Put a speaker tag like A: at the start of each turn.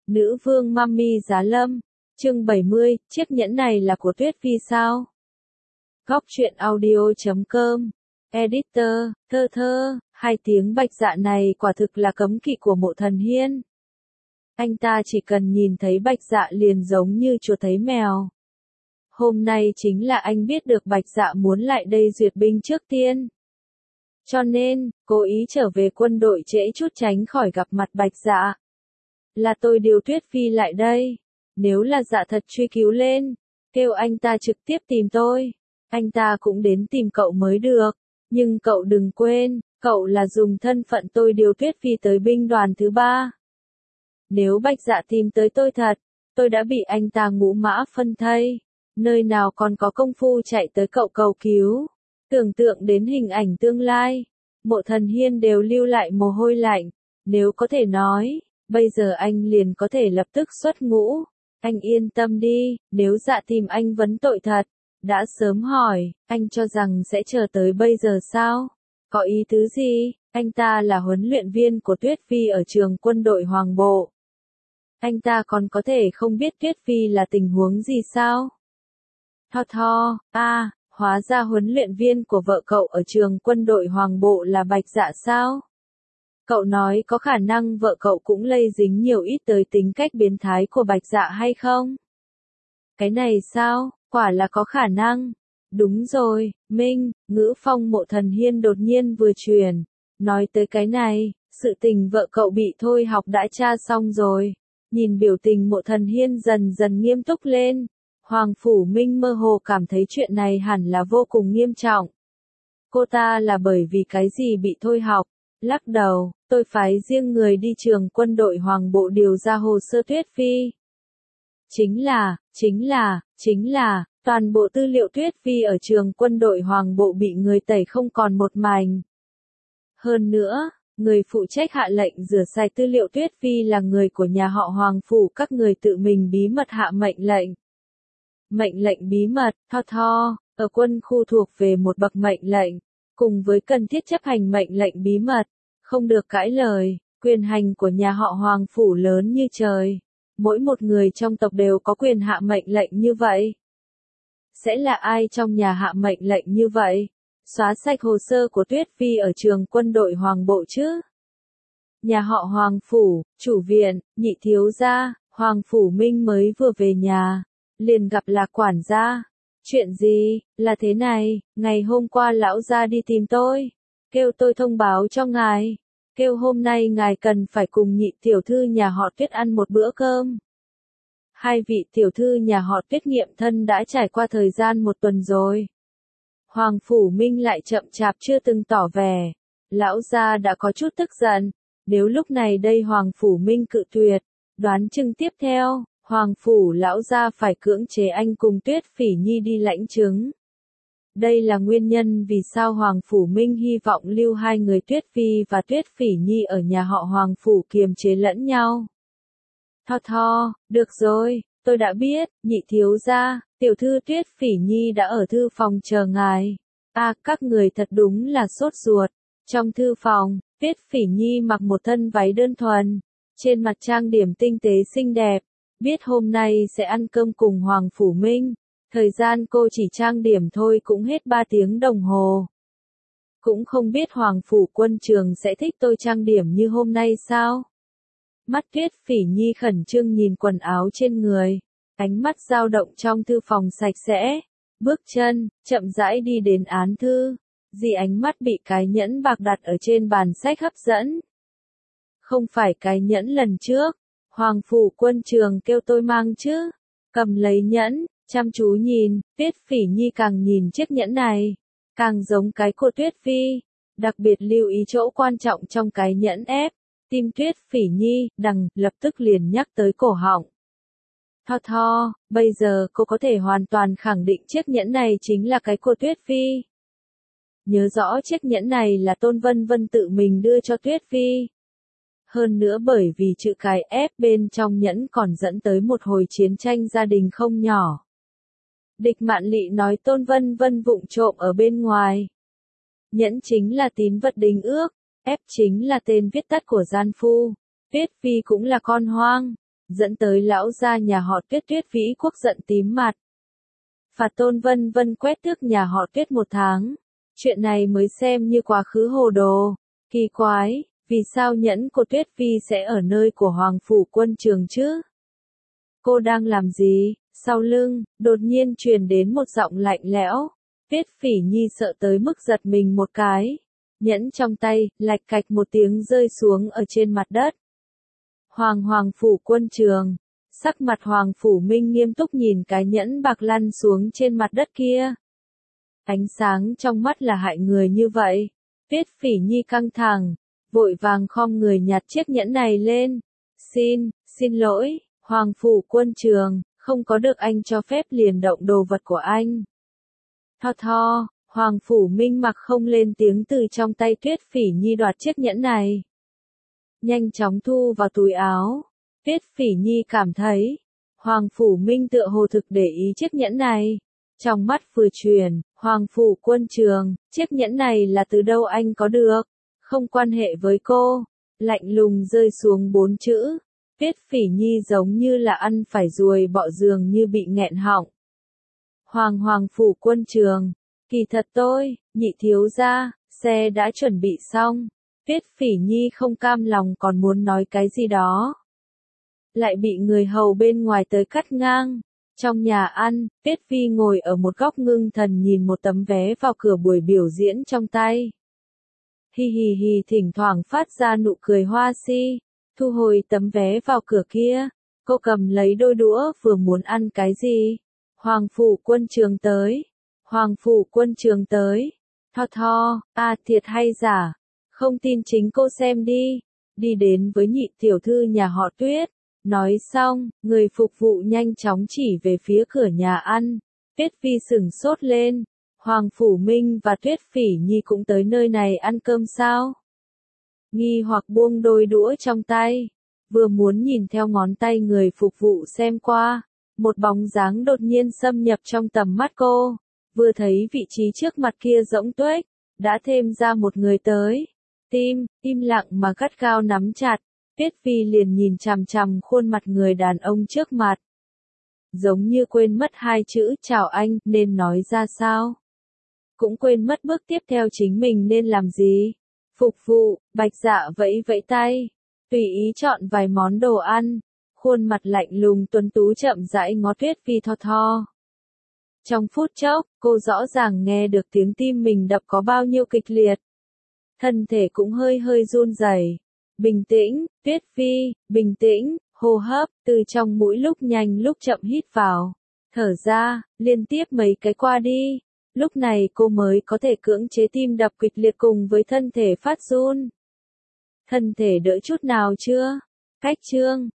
A: Nữ vương Mummy Giá Lâm, chương 70, chiếc nhẫn này là của Tuyết Phi sao? Góc truyện audio.com, editor, thơ thơ, hai tiếng bạch dạ này quả thực là cấm kỵ của Mộ Thần Hiên. Anh ta chỉ cần nhìn thấy bạch dạ liền giống như chuột thấy mèo. Hôm nay chính là anh biết được bạch dạ muốn lại đây duyệt binh trước tiên. Cho nên, cố ý trở về quân đội trễ chút tránh khỏi gặp mặt bạch dạ. Là tôi điều Tuyết Phi lại đây. Nếu là dạ thật truy cứu lên, kêu anh ta trực tiếp tìm tôi. Anh ta cũng đến tìm cậu mới được. Nhưng cậu đừng quên, cậu là dùng thân phận tôi điều Tuyết Phi tới binh đoàn thứ 3. Nếu bạch dạ tìm tới tôi thật, tôi đã bị anh ta ngũ mã phân thây. Nơi nào còn có công phu chạy tới cậu cầu cứu. Tưởng tượng đến hình ảnh tương lai, Mộ Thần Hiên đều lưu lại mồ hôi lạnh. Nếu có thể nói, bây giờ anh liền có thể lập tức xuất ngũ. Anh yên tâm đi, nếu dạ tìm anh vấn tội thật, đã sớm hỏi, anh cho rằng sẽ chờ tới bây giờ sao? Có ý tứ gì? Anh ta là huấn luyện viên của Tuyết Phi ở trường quân đội Hoàng Bộ. Anh ta còn có thể không biết Tuyết Phi là tình huống gì sao? Hóa ra huấn luyện viên của vợ cậu ở trường quân đội Hoàng Bộ là bạch dạ sao? Cậu nói có khả năng vợ cậu cũng lây dính nhiều ít tới tính cách biến thái của bạch dạ hay không? Cái này sao? Quả là có khả năng. Đúng rồi, Minh, ngữ phong Mộ Thần Hiên đột nhiên vừa truyền. Nói tới cái này, sự tình vợ cậu bị thôi học đã tra xong rồi. Nhìn biểu tình Mộ Thần Hiên dần dần nghiêm túc lên. Hoàng Phủ Minh mơ hồ cảm thấy chuyện này hẳn là vô cùng nghiêm trọng. Cô ta là bởi vì cái gì bị thôi học? Lắc đầu, tôi phái riêng người đi trường quân đội Hoàng Bộ điều ra hồ sơ Tuyết Phi. Chính là, toàn bộ tư liệu Tuyết Phi ở trường quân đội Hoàng Bộ bị người tẩy không còn một mảnh. Hơn nữa, người phụ trách hạ lệnh rửa sạch tư liệu Tuyết Phi là người của nhà họ Hoàng Phủ, các người tự mình bí mật hạ mệnh lệnh. Mệnh lệnh bí mật, ở quân khu thuộc về một bậc mệnh lệnh, cùng với cần thiết chấp hành mệnh lệnh bí mật, không được cãi lời, quyền hành của nhà họ Hoàng Phủ lớn như trời. Mỗi một người trong tộc đều có quyền hạ mệnh lệnh như vậy. Sẽ là ai trong nhà hạ mệnh lệnh như vậy? Xóa sạch hồ sơ của Tuyết Phi ở trường quân đội Hoàng Bộ chứ? Nhà họ Hoàng Phủ, chủ viện, nhị thiếu gia, Hoàng Phủ Minh mới vừa về nhà, liền gặp Lạc quản gia. Chuyện gì, là thế này, ngày hôm qua lão gia đi tìm tôi, kêu tôi thông báo cho ngài, kêu hôm nay ngài cần phải cùng nhị tiểu thư nhà họ Tuyết ăn một bữa cơm. Hai vị tiểu thư nhà họ Tuyết nghiệm thân đã trải qua thời gian 1 tuần rồi. Hoàng Phủ Minh lại chậm chạp chưa từng tỏ vẻ. Lão gia đã có chút tức giận. Nếu lúc này đây Hoàng Phủ Minh cự tuyệt, đoán chừng tiếp theo, Hoàng Phủ lão gia phải cưỡng chế anh cùng Tuyết Phỉ Nhi đi lãnh chứng. Đây là nguyên nhân vì sao Hoàng Phủ Minh hy vọng lưu hai người Tuyết Phi và Tuyết Phỉ Nhi ở nhà họ Hoàng Phủ kiềm chế lẫn nhau. Được rồi, tôi đã biết, nhị thiếu gia, tiểu thư Tuyết Phỉ Nhi đã ở thư phòng chờ ngài. Các người thật đúng là sốt ruột. Trong thư phòng, Tuyết Phỉ Nhi mặc một thân váy đơn thuần, trên mặt trang điểm tinh tế xinh đẹp. Biết hôm nay sẽ ăn cơm cùng Hoàng Phủ Minh, thời gian cô chỉ trang điểm thôi cũng hết 3 tiếng đồng hồ. Cũng không biết Hoàng Phủ quân trường sẽ thích tôi trang điểm như hôm nay sao? Mắt Tuyết Phỉ Nhi khẩn trương nhìn quần áo trên người, ánh mắt dao động trong thư phòng sạch sẽ, bước chân, chậm rãi đi đến án thư, ánh mắt bị cái nhẫn bạc đặt ở trên bàn sách hấp dẫn. Không phải cái nhẫn lần trước, Hoàng Phủ quân trường kêu tôi mang chứ, cầm lấy nhẫn, chăm chú nhìn, Tuyết Phỉ Nhi càng nhìn chiếc nhẫn này, càng giống cái của Tuyết Phi, đặc biệt lưu ý chỗ quan trọng trong cái nhẫn ép. Tim Tuyết Phỉ Nhi, lập tức liền nhắc tới cổ họng. Bây giờ cô có thể hoàn toàn khẳng định chiếc nhẫn này chính là cái của Tuyết Phi. Nhớ rõ chiếc nhẫn này là Tôn Vân Vân tự mình đưa cho Tuyết Phi. Hơn nữa bởi vì chữ cái F bên trong nhẫn còn dẫn tới một hồi chiến tranh gia đình không nhỏ. Địch Mạn Lị nói Tôn Vân Vân vụng trộm ở bên ngoài. Nhẫn chính là tín vật đính ước. F chính là tên viết tắt của gian phu, Tuyết Phi cũng là con hoang, dẫn tới lão gia nhà họ Tuyết Tuyết Vĩ Quốc giận tím mặt. Phạt Tôn Vân Vân quét tước nhà họ Tuyết 1 tháng. Chuyện này mới xem như quá khứ hồ đồ. Kỳ quái, vì sao nhẫn của Tuyết Vi sẽ ở nơi của Hoàng Phủ Quân Trường chứ? Cô đang làm gì? Sau lưng, đột nhiên truyền đến một giọng lạnh lẽo. Tuyết Phỉ Nhi sợ tới mức giật mình một cái. Nhẫn trong tay, lạch cạch một tiếng rơi xuống ở trên mặt đất. Hoàng Phủ Quân Trường. Sắc mặt Hoàng Phủ Minh nghiêm túc nhìn cái nhẫn bạc lăn xuống trên mặt đất kia. Ánh sáng trong mắt là hại người như vậy. Tuyết Phỉ Nhi căng thẳng, vội vàng khom người nhặt chiếc nhẫn này lên. Xin lỗi, Hoàng Phủ Quân Trường, không có được anh cho phép liền động đồ vật của anh. Tho, Hoàng Phủ Minh mặc không lên tiếng từ trong tay Tuyết Phỉ Nhi đoạt chiếc nhẫn này. Nhanh chóng thu vào túi áo. Tuyết Phỉ Nhi cảm thấy, Hoàng Phủ Minh tựa hồ thực để ý chiếc nhẫn này. Trong mắt vừa chuyển, Hoàng Phủ Quân Trường, chiếc nhẫn này là từ đâu anh có được? Không quan hệ với cô. Lạnh lùng rơi xuống 4 chữ. Tuyết Phỉ Nhi giống như là ăn phải ruồi bọ dường như bị nghẹn họng. Hoàng Phủ Quân Trường, kỳ thật tôi, nhị thiếu gia, xe đã chuẩn bị xong. Tuyết Phỉ Nhi không cam lòng còn muốn nói cái gì đó. Lại bị người hầu bên ngoài tới cắt ngang. Trong nhà ăn, Tuyết Vi ngồi ở một góc ngưng thần nhìn một tấm vé vào cửa buổi biểu diễn trong tay. Hi thỉnh thoảng phát ra nụ cười hoa si. Thu hồi tấm vé vào cửa kia. Cô cầm lấy đôi đũa vừa muốn ăn cái gì. Hoàng Phủ Quân Trường tới. Hoàng Phủ Quân Trường tới. Tho, thiệt hay giả? Không tin chính cô xem đi. Đi đến với nhị tiểu thư nhà họ Tuyết. Nói xong, người phục vụ nhanh chóng chỉ về phía cửa nhà ăn. Tuyết Vi sửng sốt lên. Hoàng Phủ Minh và Tuyết Phỉ Nhi cũng tới nơi này ăn cơm sao? Nghi hoặc buông đôi đũa trong tay. Vừa muốn nhìn theo ngón tay người phục vụ xem qua. Một bóng dáng đột nhiên xâm nhập trong tầm mắt cô. Vừa thấy vị trí trước mặt kia rỗng tuếch, đã thêm ra một người tới. Im lặng mà gắt gao nắm chặt. Tuyết Vi liền nhìn chằm chằm khuôn mặt người đàn ông trước mặt. Giống như quên mất 2 chữ chào anh nên nói ra sao. Cũng quên mất bước tiếp theo chính mình nên làm gì. Phục vụ, Bạch Dạ vẫy vẫy tay. Tùy ý chọn vài món đồ ăn. Khuôn mặt lạnh lùng tuấn tú chậm rãi ngó Tuyết Vi tho. Trong phút chốc, cô rõ ràng nghe được tiếng tim mình đập có bao nhiêu kịch liệt. Thân thể cũng hơi run rẩy. Bình tĩnh, Tuyết Vi, bình tĩnh, hô hấp, từ trong mũi lúc nhanh lúc chậm hít vào. Thở ra, liên tiếp mấy cái qua đi. Lúc này cô mới có thể cưỡng chế tim đập kịch liệt cùng với thân thể phát run. Thân thể đỡ chút nào chưa? Cách chương